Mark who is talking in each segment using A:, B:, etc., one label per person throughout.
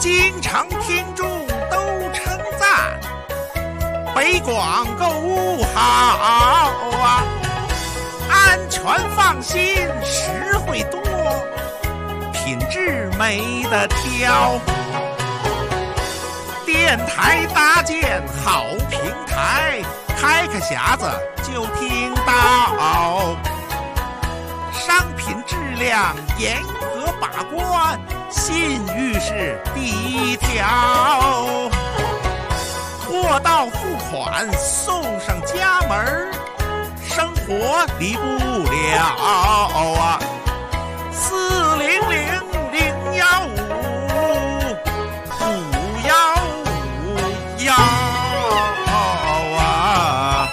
A: 经常听众都称赞，北广购物好啊，安全放心，实惠多，品质没得挑。电台搭建好平台，开个匣子就听到，商品质量严格把关，信誉是第一条。货到付款送上家门，生活离不了啊！400-015-515啊！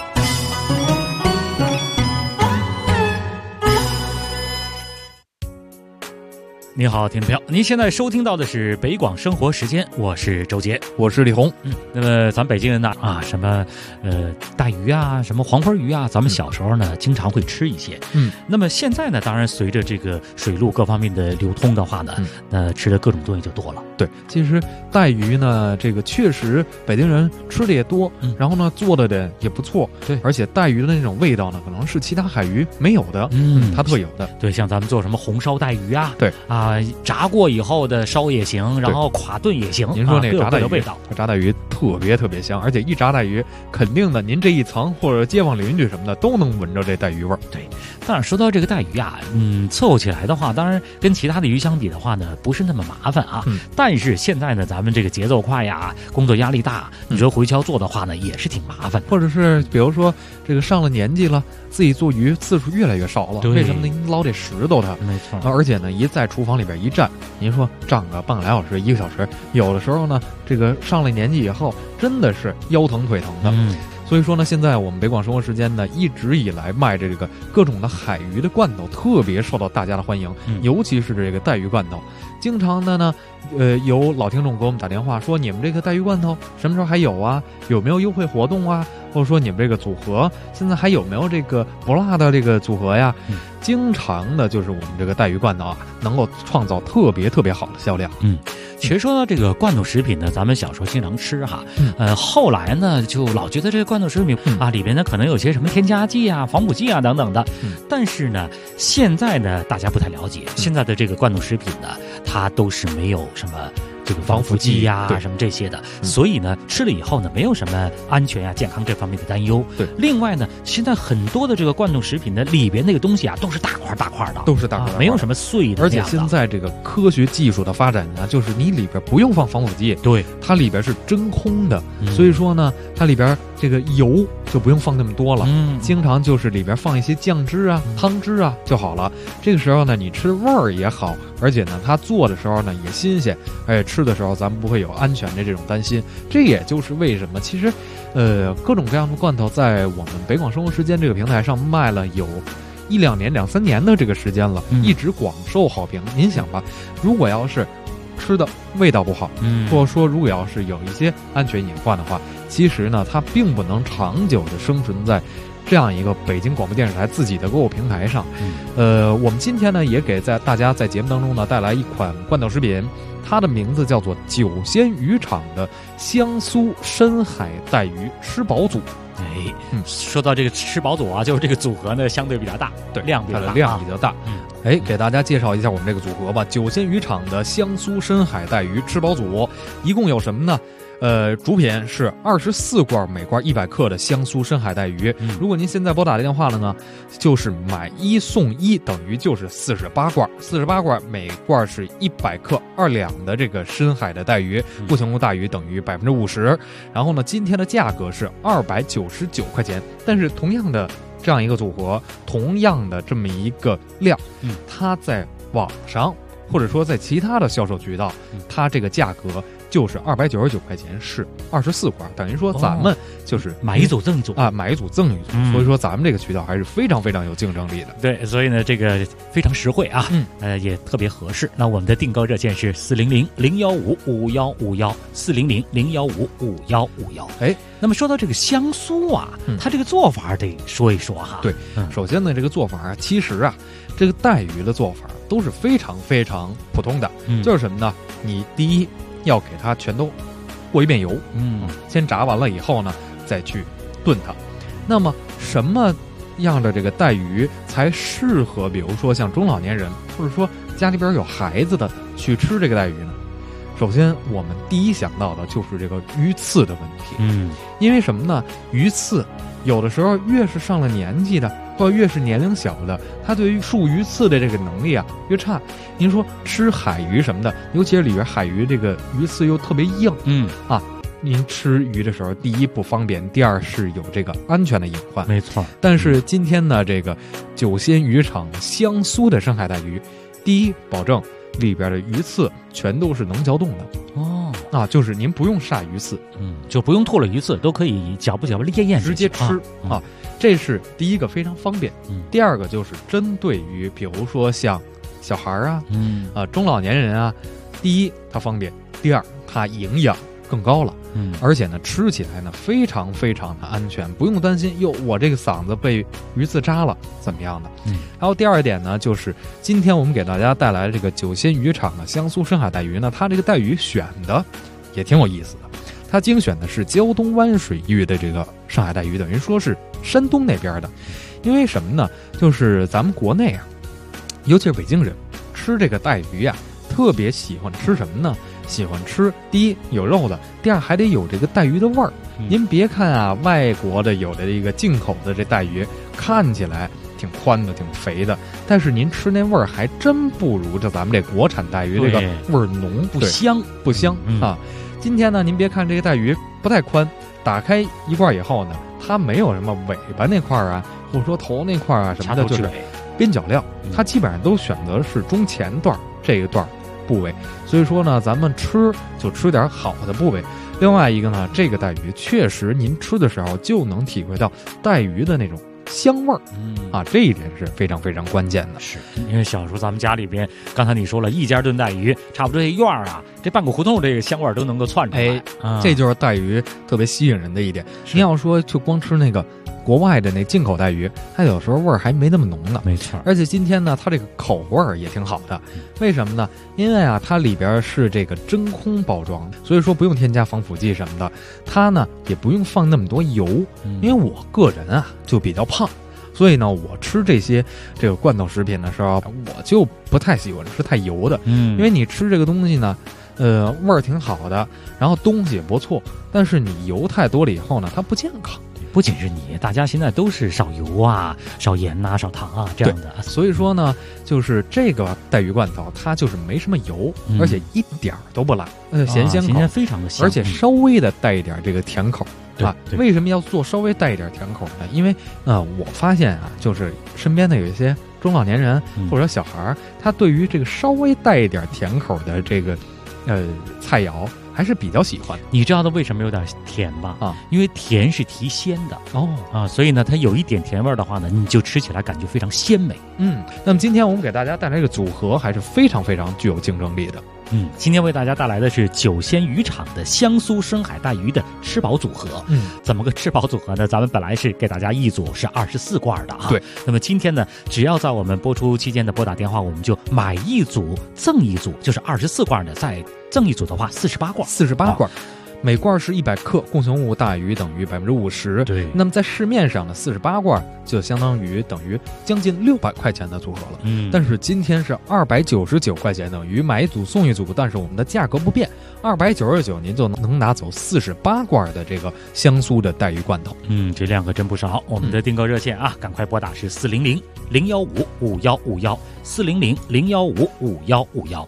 B: 你好，听众朋友，您现在收听到的是北广生活时间，我是周杰，
C: 我是李红。
B: 那么咱北京人呢什么带鱼啊，什么黄花鱼啊，咱们小时候呢经常会吃一些。那么现在呢，当然随着这个水路各方面的流通的话呢，吃的各种东西就多了。
C: 对，其实带鱼呢，这个确实北京人吃的也多，然后呢做的也不错。对，而且带鱼的那种味道呢，可能是其他海鱼没有的，它特有的。
B: 对，像咱们做什么红烧带鱼啊，
C: 对
B: 炸过以后的烧也行，然后垮炖也行。
C: 您说那个炸带鱼，
B: 味道，
C: 炸带鱼特别香，而且一炸带鱼，肯定的，您这一层或者街坊邻居什么的都能闻着这带鱼味儿。
B: 对，当然说到这个带鱼啊，凑合起来的话，当然跟其他的鱼相比的话呢，不是那么麻烦啊。但是现在呢，咱们这个节奏快呀，工作压力大，你说回敲做的话呢，也是挺麻烦的。
C: 或者是比如说这个上了年纪了，自己做鱼次数越来越少了，为什么呢？您老得拾掇它，
B: 没错。
C: 而且呢，一在厨房里边一站，您说站个半个来小时、1个小时，有的时候呢，这个上了年纪以后，真的是腰疼腿疼的。所以说呢，现在我们北广生活时间呢，一直以来卖这个各种的海鱼的罐头，特别受到大家的欢迎，尤其是这个带鱼罐头。经常的呢，有老听众给我们打电话说，你们这个带鱼罐头什么时候还有啊？有没有优惠活动啊？或者说你们这个组合现在还有没有这个不辣的这个组合呀？经常的就是我们这个带鱼罐头啊，能够创造特别好的销量。
B: 其实说到这个罐头食品呢，咱们小时候经常吃哈，后来呢就老觉得这个罐头食品里边呢可能有些什么添加剂啊、防腐剂啊等等的，但是呢，现在呢大家不太了解，现在的这个罐头食品呢，它都是没有什么这个防腐剂呀、什么这些的，所以呢吃了以后呢，没有什么安全呀、健康这方面的担忧。
C: 对，
B: 另外呢，现在很多的这个罐头食品的里边那个东西啊，都是大块的，
C: 都是大块，
B: 没有什么碎的。
C: 而且现在这个科学技术的发展呢，就是你里边不用放防腐剂，
B: 对，
C: 它里边是真空的，所以说呢，它里边这个油就不用放那么多了，经常就是里边放一些酱汁啊、汤汁啊就好了。这个时候呢，你吃味儿也好，而且呢，它做的时候呢也新鲜，而且吃的时候咱们不会有安全的这种担心。这也就是为什么其实，各种各样的罐头在我们北广生活时间这个平台上卖了有1、2年、2、3年的这个时间了，一直广受好评。您想吧，如果要是吃的味道不好，或者说如果要是有一些安全隐患的话，其实呢，它并不能长久的生存在这样一个北京广播电视台自己的购物平台上。我们今天呢也给大家在节目当中呢带来一款罐头食品，它的名字叫做九仙渔场的香酥深海带鱼吃饱组。
B: 说到这个吃饱组啊，就是这个组合呢相对比较大，对，量比较大。
C: 给大家介绍一下我们这个组合吧。九仙渔场的香酥深海带鱼吃饱组一共有什么呢？主品是24罐，每罐100克的香酥深海带鱼。如果您现在拨打电话了呢，就是买1送1，等于就是48罐，每罐是100克2两的这个深海的带鱼，不同的大鱼等于50%。然后呢，今天的价格是299块钱，但是同样的这样一个组合，同样的这么一个量，它在网上或者说在其他的销售渠道，它这个价格就是299块钱，是24罐，等于说咱们就是
B: 买一组赠一组
C: 啊，买一组赠一组。所以说咱们这个渠道还是非常有竞争力的。
B: 对，所以呢这个非常实惠啊，也特别合适。那我们的订购热线是400-015-5151，400-015-5151。那么说到这个香酥啊，它这个做法得说一说哈。
C: 对，首先呢，这个做法其实啊，这个带鱼的做法都是非常普通的，就是什么呢？你第一要给它全都过一遍油，先炸完了以后呢，再去炖它。那么什么样的这个带鱼才适合，比如说像中老年人，或者说家里边有孩子的去吃这个带鱼呢？首先，我们第一想到的就是这个鱼刺的问题。因为什么呢？鱼刺有的时候越是上了年纪的，或者越是年龄小的，他对于树鱼刺的这个能力啊越差。您说吃海鱼什么的，尤其是里边海鱼这个鱼刺又特别硬，您吃鱼的时候，第一不方便，第二是有这个安全的隐患。
B: 没错。
C: 但是今天呢，这个酒仙渔场香酥的深海带鱼，第一保证里边的鱼刺全都是能嚼动的就是您不用杀鱼刺，
B: 就不用吐了鱼刺，都可以嚼不咽
C: 直接吃这是第一个非常方便。第二个就是针对于比如说像小孩中老年人啊，第一它方便，第二它营养更高了，而且呢吃起来呢非常非常的安全，不用担心我这个嗓子被鱼刺扎了怎么样的。还有第二点呢，就是今天我们给大家带来的这个酒仙渔场的香酥深海带鱼呢，它这个带鱼选的也挺有意思的，它精选的是胶东湾水域的这个深海带鱼，等于说是山东那边的。因为什么呢？就是咱们国内啊，尤其是北京人吃这个带鱼啊，特别喜欢吃什么呢？喜欢吃第一有肉的，第二还得有这个带鱼的味儿。您别看啊，外国的有的这个进口的这带鱼看起来挺宽的挺肥的，但是您吃那味儿还真不如咱们这国产带鱼这个味儿浓，
B: 不香
C: 啊。今天呢，您别看这个带鱼不太宽，打开一罐以后呢，它没有什么尾巴那块啊，或者说头那块啊什么的，就是边角料，它基本上都选择是中前段这一段部位。所以说呢，咱们吃就吃点好的部位。另外一个呢，这个带鱼确实您吃的时候就能体会到带鱼的那种香味儿，这一点是非常非常关键的。
B: 是因为小时候咱们家里边，刚才你说了一家炖带鱼，差不多这院儿啊，这半个胡同这个香味儿都能够窜出来。
C: 这就是带鱼特别吸引人的一点。您要说就光吃那个国外的那进口带鱼，它有时候味儿还没那么浓呢。
B: 没错。
C: 而且今天呢，它这个口味儿也挺好的。为什么呢？因为啊，它里边是这个真空包装，所以说不用添加防腐剂什么的。它呢也不用放那么多油，因为我个人啊就比较胖，所以呢我吃这个罐头食品的时候，我就不太喜欢吃太油的。因为你吃这个东西呢，味儿挺好的，然后东西也不错，但是你油太多了以后呢，它不健康。
B: 不仅是你，大家现在都是少油啊、少盐啊、少糖啊这样的。
C: 所以说呢，就是这个带鱼罐头，它就是没什么油，而且一点都不辣，咸鲜口，
B: 非常的香，
C: 而且稍微的带一点这个甜口。为什么要做稍微带一点甜口呢？因为我发现啊，就是身边的有一些中老年人或者小孩，他对于这个稍微带一点甜口的这个菜肴还是比较喜欢的。
B: 你知道它为什么有点甜吧？因为甜是提鲜的所以呢，它有一点甜味的话呢，你就吃起来感觉非常鲜美。
C: 那么今天我们给大家带来这个组合还是非常非常具有竞争力的。
B: 今天为大家带来的是酒仙渔场的香酥深海带鱼的吃饱组合。怎么个吃饱组合呢？咱们本来是给大家一组是24罐的
C: 对。
B: 那么今天呢，只要在我们播出期间的拨打电话，我们就买一组赠一组，就是24罐的，再赠一组的话48罐。每罐是100克，共同物大于等于50%。 对，
C: 那么在市面上的48罐就相当于等于将近600块钱的组合了。但是今天是299块钱，等于买一组送一组，但是我们的价格不变，299您就能拿走48罐的这个香酥的带鱼罐头。
B: 这量可真不少。我们的订购热线啊，赶快拨打是400-015-5151，400-015-5151。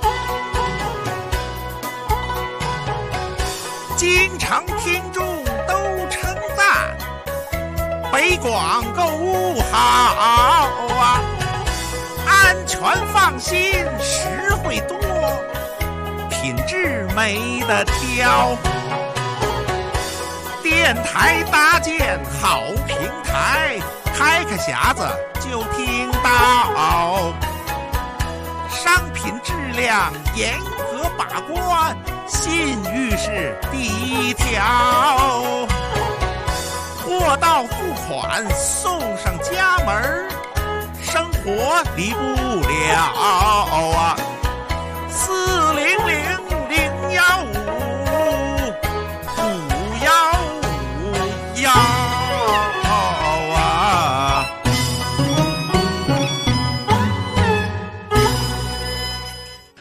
A: 经常听众都称赞北广购物好啊，安全放心，实惠多，品质没得挑。电台搭建好平台，开个匣子就听到，商品质量严格把关，信誉是第一条，货到付款送上家门，生活离不了啊。400-015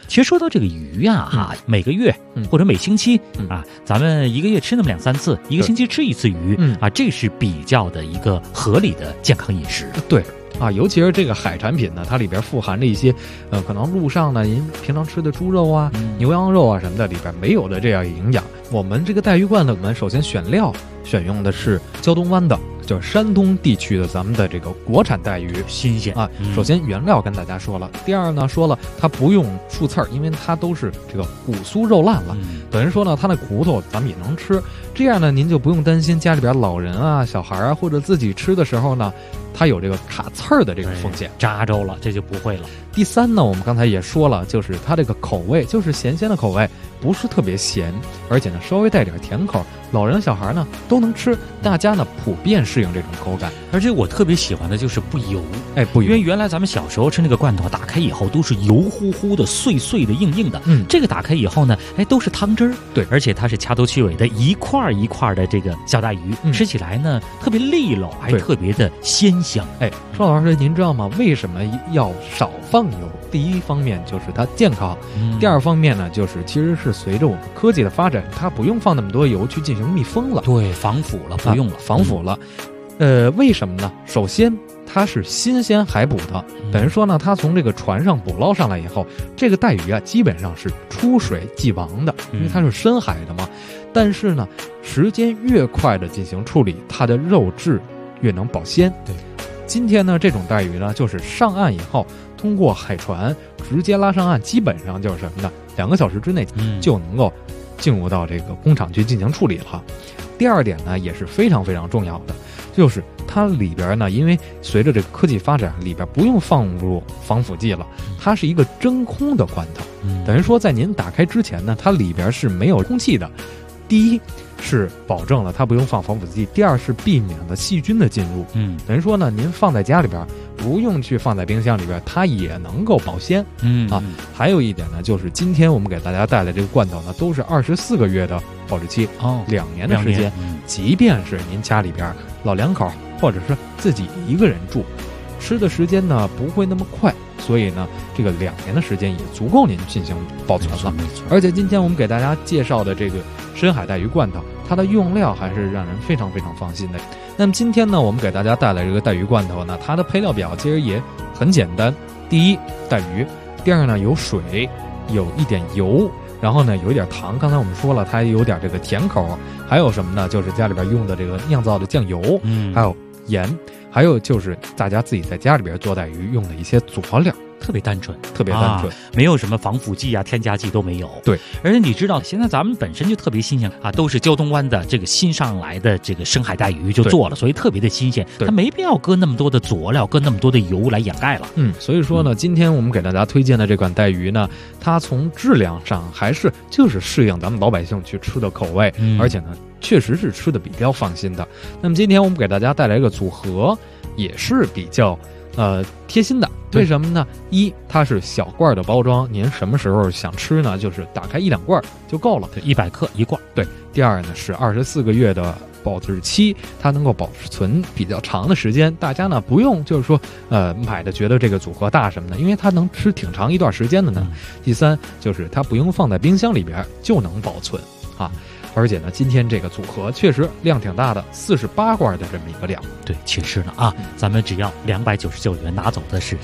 B: 其实说到这个鱼啊，每个月或者每星期啊，咱们一个月吃那么2-3次，一个星期吃1次鱼啊，这是比较的一个合理的健康饮食。
C: 对啊，尤其是这个海产品呢，它里边富含着一些可能路上呢您平常吃的猪肉啊、牛羊肉啊什么的里边没有的这样营养。我们这个带鱼罐头，我们首先选料选用的是胶东湾的，就是山东地区的咱们的这个国产带鱼，
B: 新鲜
C: 啊。首先原料跟大家说了，第二呢说了它不用触刺儿，因为它都是这个骨酥肉烂了，等于说呢它的骨头咱们也能吃，这样呢您就不用担心家里边老人啊、小孩啊或者自己吃的时候呢，它有这个卡刺儿的这个风险，
B: 扎着了这就不会了。
C: 第三呢，我们刚才也说了，就是它这个口味就是咸鲜的口味，不是特别咸，而且呢稍微带点甜口，老人小孩呢都能吃，大家呢普遍适应这种口感。
B: 而且我特别喜欢的就是不油，
C: 不油，
B: 因为原来咱们小时候吃那个罐头，打开以后都是油乎乎的、碎碎的、硬硬的，这个打开以后呢，都是汤汁儿，
C: 对，
B: 而且它是掐头去尾的，一块一块的这个小带鱼，吃起来呢特别利落，还特别的鲜香。
C: 邵老师，您知道吗？为什么要少放油？第一方面就是它健康，第二方面呢，就是其实是随着我们科技的发展，它不用放那么多油去进行密封了，
B: 对，防腐了，不用了，
C: 防腐了。为什么呢？首先它是新鲜海捕的，等于说呢，它从这个船上捕捞上来以后，这个带鱼啊基本上是出水即亡的，因为它是深海的嘛。但是呢，时间越快的进行处理，它的肉质越能保鲜。
B: 对，
C: 今天呢，这种带鱼呢，就是上岸以后，通过海船直接拉上岸，基本上就是什么呢？2个小时之内就能够进入到这个工厂去进行处理了。第二点呢，也是非常非常重要的，就是它里边呢，因为随着这个科技发展，里边不用放入防腐剂了，它是一个真空的罐头，等于说在您打开之前呢，它里边是没有空气的。第一是保证了它不用放防腐剂，第二是避免了细菌的进入。等于说呢，您放在家里边，不用去放在冰箱里边，它也能够保鲜。还有一点呢，就是今天我们给大家带来这个罐头呢，都是24个月的保质期，2年的时间。即便是您家里边老两口，或者是自己一个人住，吃的时间呢不会那么快，所以呢，这个2年的时间也足够您进行保存了。而且今天我们给大家介绍的这个深海带鱼罐头，它的用料还是让人非常非常放心的。那么今天呢，我们给大家带来这个带鱼罐头呢，它的配料表其实也很简单。第一，带鱼；第二呢，有水，有一点油，然后呢，有一点糖。刚才我们说了，它有点这个甜口。还有什么呢？就是家里边用的这个酿造的酱油，还有盐，还有就是大家自己在家里边做带鱼用的一些佐料。
B: 特别单纯，
C: 特别单纯，
B: 没有什么防腐剂啊、添加剂都没有。
C: 对，
B: 而且你知道，现在咱们本身就特别新鲜啊，都是胶东湾的这个新上来的这个深海带鱼就做了，所以特别的新鲜，它没必要搁那么多的佐料，搁那么多的油来掩盖了。
C: 所以说呢，今天我们给大家推荐的这款带鱼呢，它从质量上还是就是适应咱们老百姓去吃的口味，而且呢，确实是吃的比较放心的。那么今天我们给大家带来一个组合，也是比较贴心的。为什么呢？一，它是小罐的包装，您什么时候想吃呢？就是打开1-2罐就够了
B: ，100克1罐。
C: 对。第二呢是24个月的保质期，它能够保存比较长的时间。大家呢不用就是说买的觉得这个组合大什么的，因为它能吃挺长一段时间的呢。第三就是它不用放在冰箱里边就能保存啊。而且呢，今天这个组合确实量挺大的，48罐的这么一个量。
B: 对，其实呢咱们只要299元拿走的是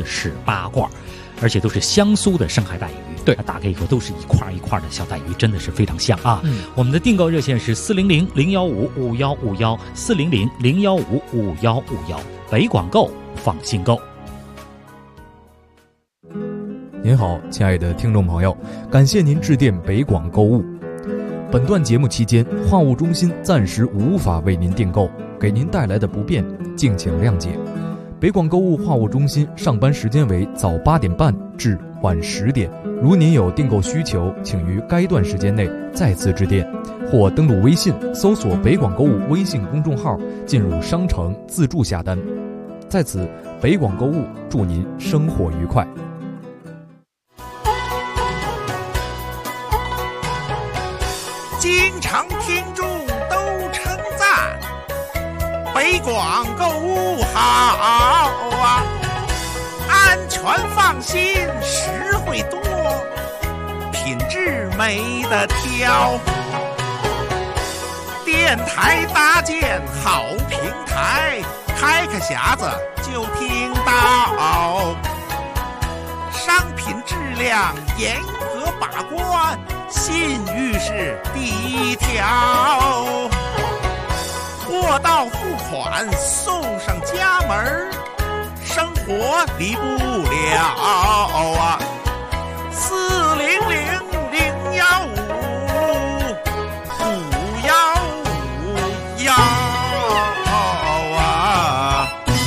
B: 48罐，而且都是香酥的深海带鱼。
C: 对，
B: 打开以后都是一块一块的小带鱼，真的是非常香啊。我们的订购热线是400-015-5151，400-015-5151，北广购，放心购。
D: 您好，亲爱的听众朋友，感谢您致电北广购物。本段节目期间，话务中心暂时无法为您订购，给您带来的不便，敬请谅解。北广购物话务中心上班时间为早8点半至晚10点，如您有订购需求，请于该段时间内再次致电，或登录微信搜索北广购物微信公众号，进入商城自助下单。在此，北广购物祝您生活愉快。
A: 经常听众都称赞北广购物好啊，安全放心，实惠多。 品质没得挑。电台搭建好平台，开开匣子就听到。商品质量严格把关，信誉是第一条。货到付款送上家门，生活离不了啊。400-015-515啊。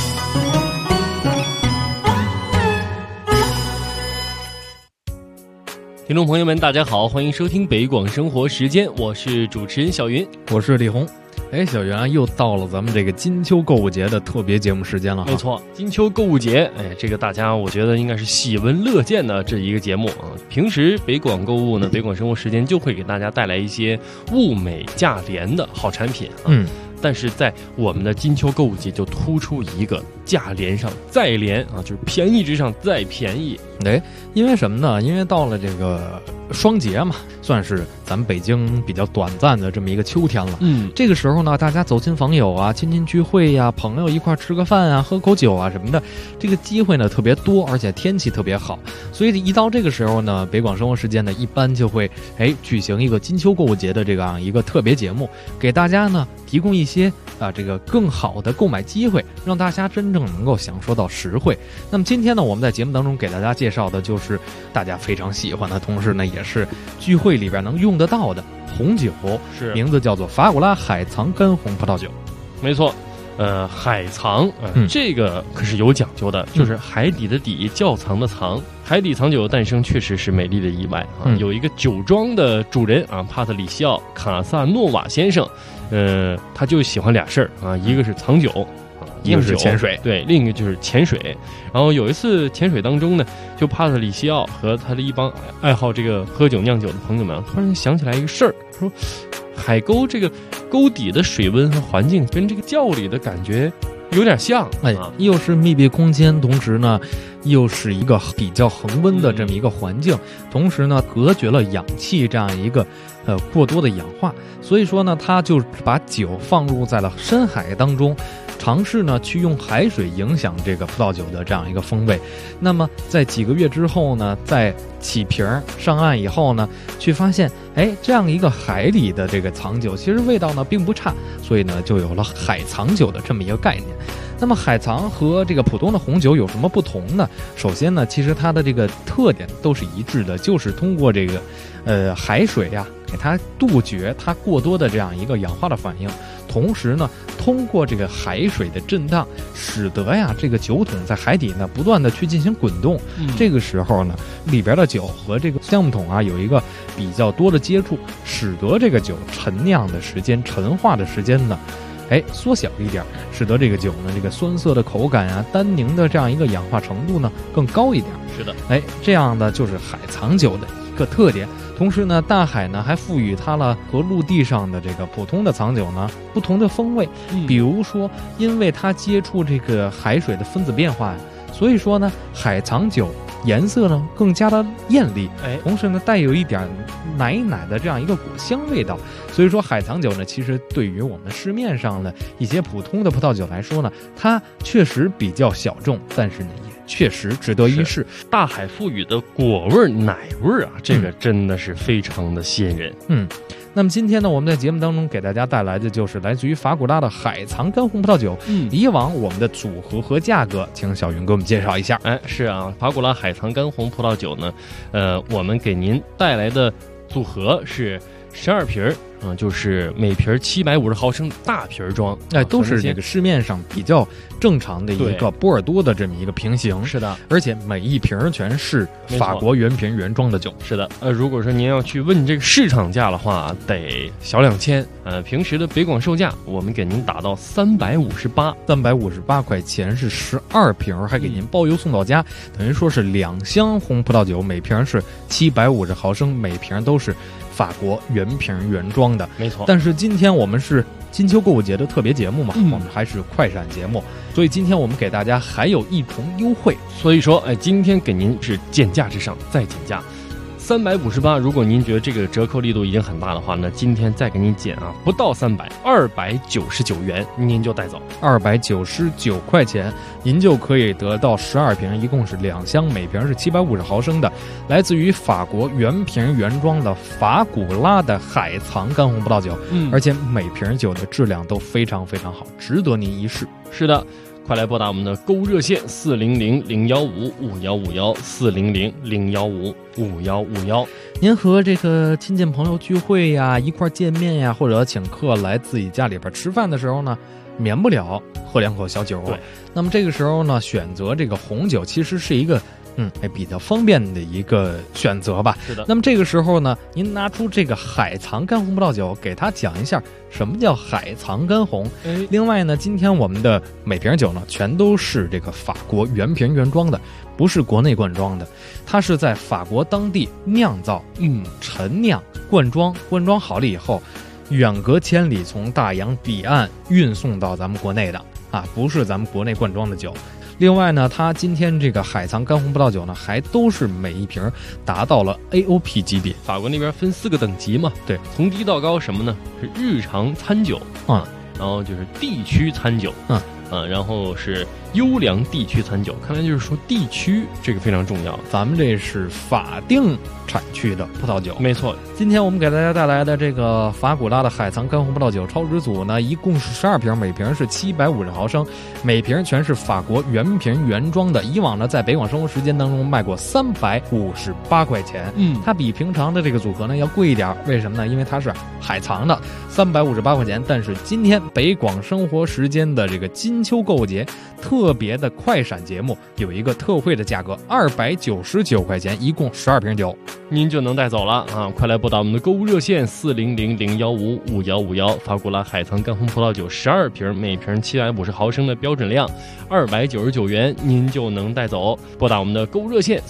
E: 听众朋友们大家好，欢迎收听北广生活时间，我是主持人小云，
C: 我是李红。小袁啊，又到了咱们这个金秋购物节的特别节目时间了。
E: 没错，金秋购物节，这个大家我觉得应该是喜闻乐见的这一个节目啊。平时北广购物呢，北广生活时间就会给大家带来一些物美价廉的好产品啊。但是在我们的金秋购物节就突出一个价廉上再廉啊，就是便宜之上再便宜。
C: 因为什么呢？因为到了这个双节嘛，算是咱们北京比较短暂的这么一个秋天了。这个时候呢，大家走亲访友啊，亲戚聚会呀，朋友一块吃个饭啊，喝口酒啊什么的，这个机会呢特别多，而且天气特别好，所以一到这个时候呢，北广生活时间呢一般就会举行一个金秋购物节的这样一个特别节目，给大家呢提供一些这个更好的购买机会，让大家真正能够享受到实惠。那么今天呢，我们在节目当中给大家介绍的就是大家非常喜欢的，同时呢也是聚会里边能用得到的红酒，
E: 是
C: 名字叫做法古拉海藏干红葡萄酒。
E: 没错，海藏，这个可是有讲究的，就是海底的底，窖藏的藏。海底藏酒的诞生确实是美丽的意外啊！有一个酒庄的主人啊，帕特里西奥·卡萨诺瓦先生，他就喜欢俩事儿啊，一个是藏酒，
C: 一个是潜水，
E: 对，另一个就是潜水。然后有一次潜水当中呢，就帕特里西奥和他的一帮爱好这个喝酒酿酒的朋友们，突然想起来一个事儿，说海沟这个沟底的水温和环境跟这个窖里的感觉有点像，
C: 又是密闭空间，同时呢又是一个比较恒温的这么一个环境，同时呢隔绝了氧气这样一个过多的氧化，所以说呢他就把酒放入在了深海当中，尝试呢去用海水影响这个葡萄酒的这样一个风味。那么在几个月之后呢，在起瓶上岸以后呢，去发现这样一个海里的这个藏酒其实味道呢并不差，所以呢就有了海藏酒的这么一个概念。那么海藏和这个普通的红酒有什么不同呢？首先呢，其实它的这个特点都是一致的，就是通过这个海水呀，给它杜绝它过多的这样一个氧化的反应，同时呢通过这个海水的震荡，使得呀这个酒桶在海底呢不断的去进行滚动，这个时候呢里边的酒和这个橡木桶啊有一个比较多的接触，使得这个酒陈酿的时间、陈化的时间呢缩小一点，使得这个酒呢这个酸涩的口感啊、单宁的这样一个氧化程度呢更高一点。
E: 是的，
C: 这样的就是海藏酒的一个特点。同时呢，大海呢还赋予它了和陆地上的这个普通的藏酒呢不同的风味。比如说，因为它接触这个海水的分子变化，所以说呢，海藏酒颜色呢更加的艳丽，同时呢带有一点奶奶的这样一个果香味道。所以说海藏酒呢，其实对于我们市面上的一些普通的葡萄酒来说呢，它确实比较小众，但是呢也确实值得一试。
E: 大海赋予的果味、奶味啊，这个真的是非常的吸引人。
C: 那么今天呢，我们在节目当中给大家带来的就是来自于法古拉的海藏干红葡萄酒。以往我们的组合和价格，请小云给我们介绍一下。
E: 是啊，法古拉海藏干红葡萄酒呢，我们给您带来的组合是12瓶就是每瓶750毫升大瓶装，
C: 都是这个市面上比较正常的一个波尔多的这么一个瓶型。
E: 是的，
C: 而且每一瓶全是法国原瓶原装的酒。
E: 是的，如果说您要去问这个市场价的话，得小2000。平时的北广售价我们给您打到358
C: 块钱是12瓶，还给您包邮送到家，等于说是2箱红葡萄酒，每瓶是750毫升，每瓶都是法国原瓶原装的。
E: 没错。
C: 但是今天我们是金秋购物节的特别节目嘛，我们还是快闪节目，所以今天我们给大家还有一重优惠。
E: 所以说今天给您是减价之上再减价 358，如果您觉得这个折扣力度已经很大的话，那今天再给您减啊，不到300，299元您就带走
C: ，299块钱，您就可以得到12瓶，一共是2箱，每瓶是750毫升的，来自于法国原瓶原装的法古拉的海藏干红葡萄酒，而且每瓶酒的质量都非常非常好，值得您一试。
E: 是的。快来拨打我们的购物热线400-015-5151，400-015-5151。
C: 您和这个亲戚朋友聚会呀，一块见面呀，或者请客来自己家里边吃饭的时候呢，免不了喝2口小酒。
E: 对，
C: 那么这个时候呢，选择这个红酒其实是一个比较方便的一个选择吧。
E: 是的。
C: 那么这个时候呢，您拿出这个海藏干红葡萄酒，给他讲一下什么叫海藏干红。另外呢，今天我们的每瓶酒呢，全都是这个法国原瓶原装的，不是国内灌装的，它是在法国当地酿造、陈酿、灌装好了以后，远隔千里从大洋彼岸运送到咱们国内的啊，不是咱们国内灌装的酒。另外呢，它今天这个海藏干红葡萄酒呢，还都是每一瓶达到了 AOP 级别。
E: 法国那边分4个等级嘛，
C: 对，
E: 从低到高什么呢？是日常餐酒然后就是地区餐酒然后是优良地区餐酒。看来就是说地区这个非常重要，
C: 咱们这是法定产区的葡萄酒。
E: 没错，
C: 今天我们给大家带来的这个法古拉的海藏干红葡萄酒超值组呢，一共是12瓶，每瓶是750毫升，每瓶全是法国原瓶原装的。以往呢，在北广生活时间当中卖过358块钱，它比平常的这个组合呢要贵一点。为什么呢？因为它是海藏的，358块钱。但是今天北广生活时间的这个金秋购物节特别的快闪节目，有一个特惠的价格，299块钱，一共12瓶酒，
E: 您就能带走了啊！快来拨打我们的购物热线400-015-5151，法古拉海藏干红葡萄酒12瓶，每瓶750毫升的标准量，299元，您就能带走。拨打我们的购物热线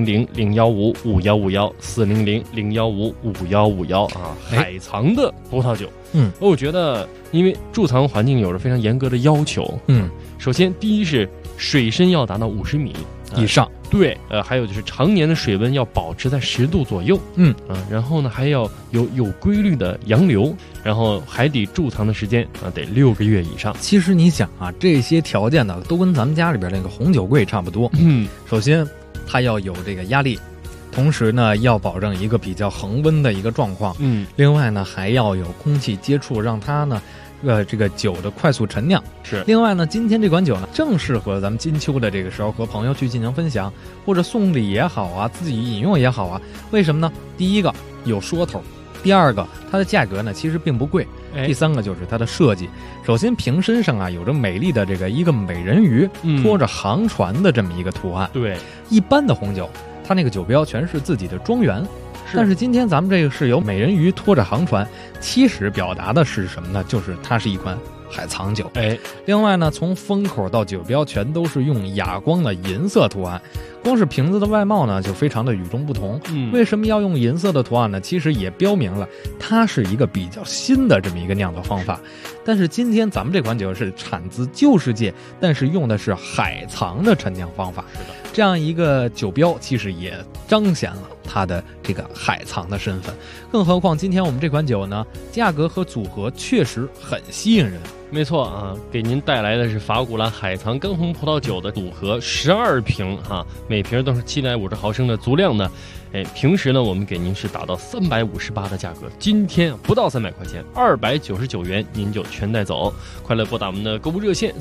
E: 400-015-5151，400-015-5151啊！海藏的葡萄酒，我觉得因为贮藏环境有着非常严格的要求，首先第一是水深要达到50米
C: 以上，
E: 对，还有就是常年的水温要保持在10度左右，然后呢还要有规律的洋流，然后海底贮藏的时间得6个月以上。
C: 其实你想啊，这些条件呢都跟咱们家里边那个红酒柜差不多。首先它要有这个压力，同时呢要保证一个比较恒温的一个状况，另外呢还要有空气接触，让它呢这个酒的快速陈酿。
E: 是。
C: 另外呢，今天这款酒呢，正适合咱们金秋的这个时候和朋友去进行分享，或者送礼也好啊，自己饮用也好啊。为什么呢？第一个有说头，第二个它的价格呢其实并不贵，第三个就是它的设计。首先瓶身上啊有着美丽的这个一个美人鱼拖着航船的这么一个图案。
E: 对，
C: 一般的红酒它那个酒标全是自己的庄园，但是今天咱们这个是由美人鱼拖着航船，其实表达的是什么呢？就是它是一款海藏酒。另外呢，从封口到酒标全都是用哑光的银色图案，光是瓶子的外貌呢就非常的与众不同。为什么要用银色的图案呢？其实也标明了它是一个比较新的这么一个酿造方法。但是今天咱们这款酒是产自旧世界，但是用的是海藏的陈酿方法。
E: 是的，
C: 这样一个酒标其实也彰显了它的这个海藏的身份。更何况今天我们这款酒呢，价格和组合确实很吸引人。
E: 没错啊，给您带来的是法古拉海藏干红葡萄酒的组合12瓶每瓶都是750毫升的足量的。平时呢我们给您是打到358的价格，今天不到300块钱，299元您就全带走。快来拨打我们的购物热线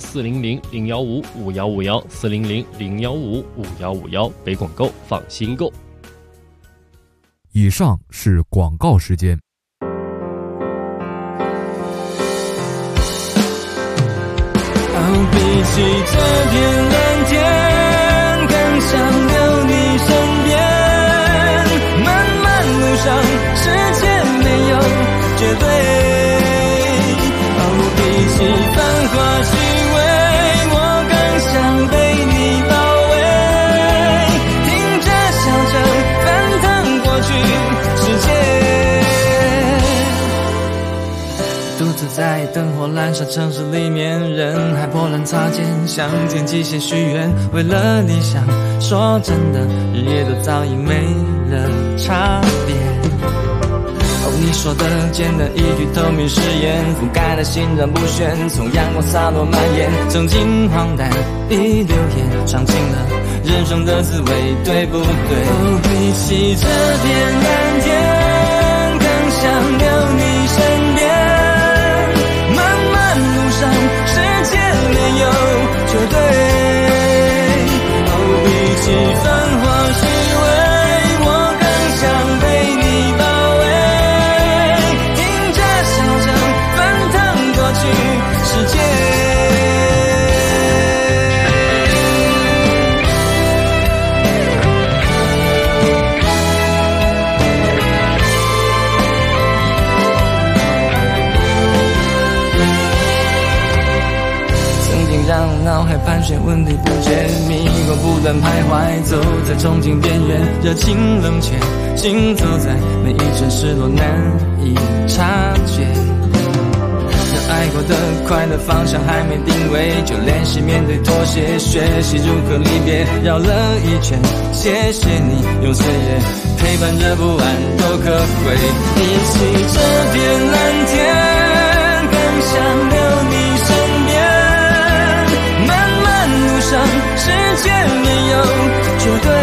E: 400-015-5151，400-015-5151，北广购放心购。
D: 以上是广告时间。
F: 比起这片蓝天，更想留你身边。漫漫路上，世界没有绝对。比起繁华虚伪，我更想被你包围。听着笑着，翻腾过去世界。独自在灯火阑珊城市里面，人海波澜擦肩，相见极限许愿，为了理想，说真的，日夜都早已没了差说的简单一句透明誓言，覆盖了心然不宣，从阳光洒落蔓延，曾经荒诞已流言，尝尽了人生的滋味，对不对？比起这片蓝天，更想留你身边，漫漫路上世界没有绝对，比起繁华虚伪，我更想被你包围，听着笑声翻腾过去世界。让脑海盘旋，问题不解，迷惑不断徘徊，走在憧憬边缘，热情冷却，行走在每一寸失落难以察觉。热爱过的快乐方向还没定位，就练习面对妥协，学习如何离别，绕了一圈，谢谢你用岁月陪伴着不安多可贵。比起这片蓝天，更想留你身边，路上世界没有绝对，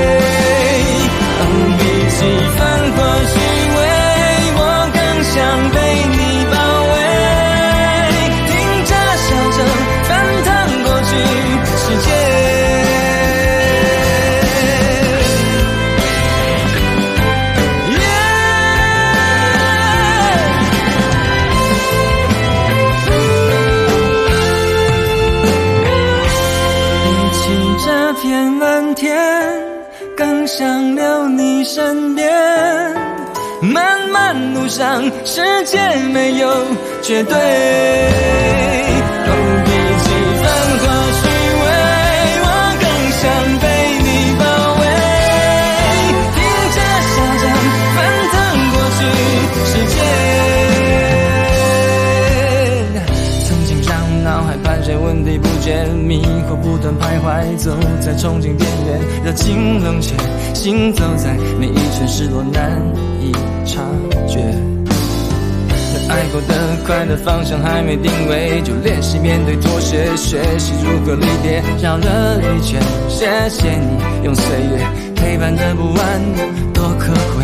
F: 比起繁华虚伪，我更想被你包围，听着笑声翻腾过去世界。片蓝天，更想留你身边，漫漫路上世界没有绝对，比起繁华虚伪，我更想被你包围，听着笑声翻腾过去世界。曾经让脑海盘旋，问题不解，迷惑不断徘徊，走在憧憬边缘，热情冷却，行走在每一寸失落难以察觉。爱过的快乐方向还没定位，就练习面对妥协，学习如何离别，绕了一圈，谢谢你用岁月陪伴的不安多可贵。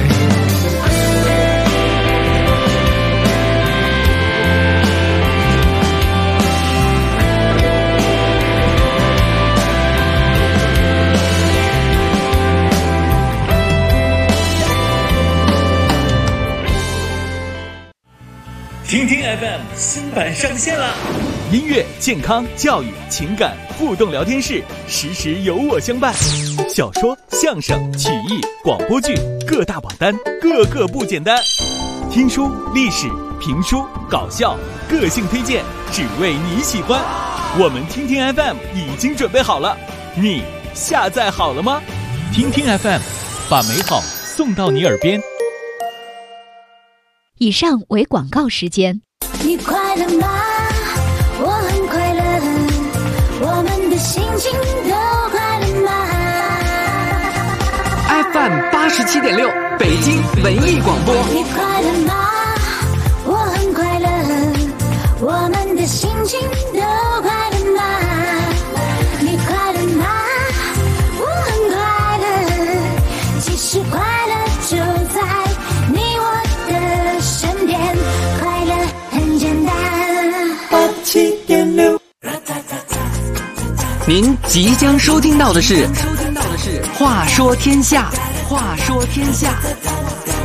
G: 听听 FM 新版上线啦！
H: 音乐、健康、教育、情感互动聊天室，时时有我相伴。小说、相声、曲艺、广播剧各大榜单，个个不简单。听书、历史、评书、搞笑，个性推荐，只为你喜欢。我们听听 FM 已经准备好了，你下载好了吗？听听 FM， 把美好送到你耳边。
I: 以上为广告时间。
J: 你快乐吗？我很快乐，我们的心情都快乐吗
K: ？FM 87.6，北京文艺广播。
J: 你快乐吗？我很快乐，我们的心情都快乐吗？你快乐吗？我很快乐，其实快乐就在你我的身边，快乐很简单。87.6，
K: 您即将收听到的是《话说天下》，话说天下。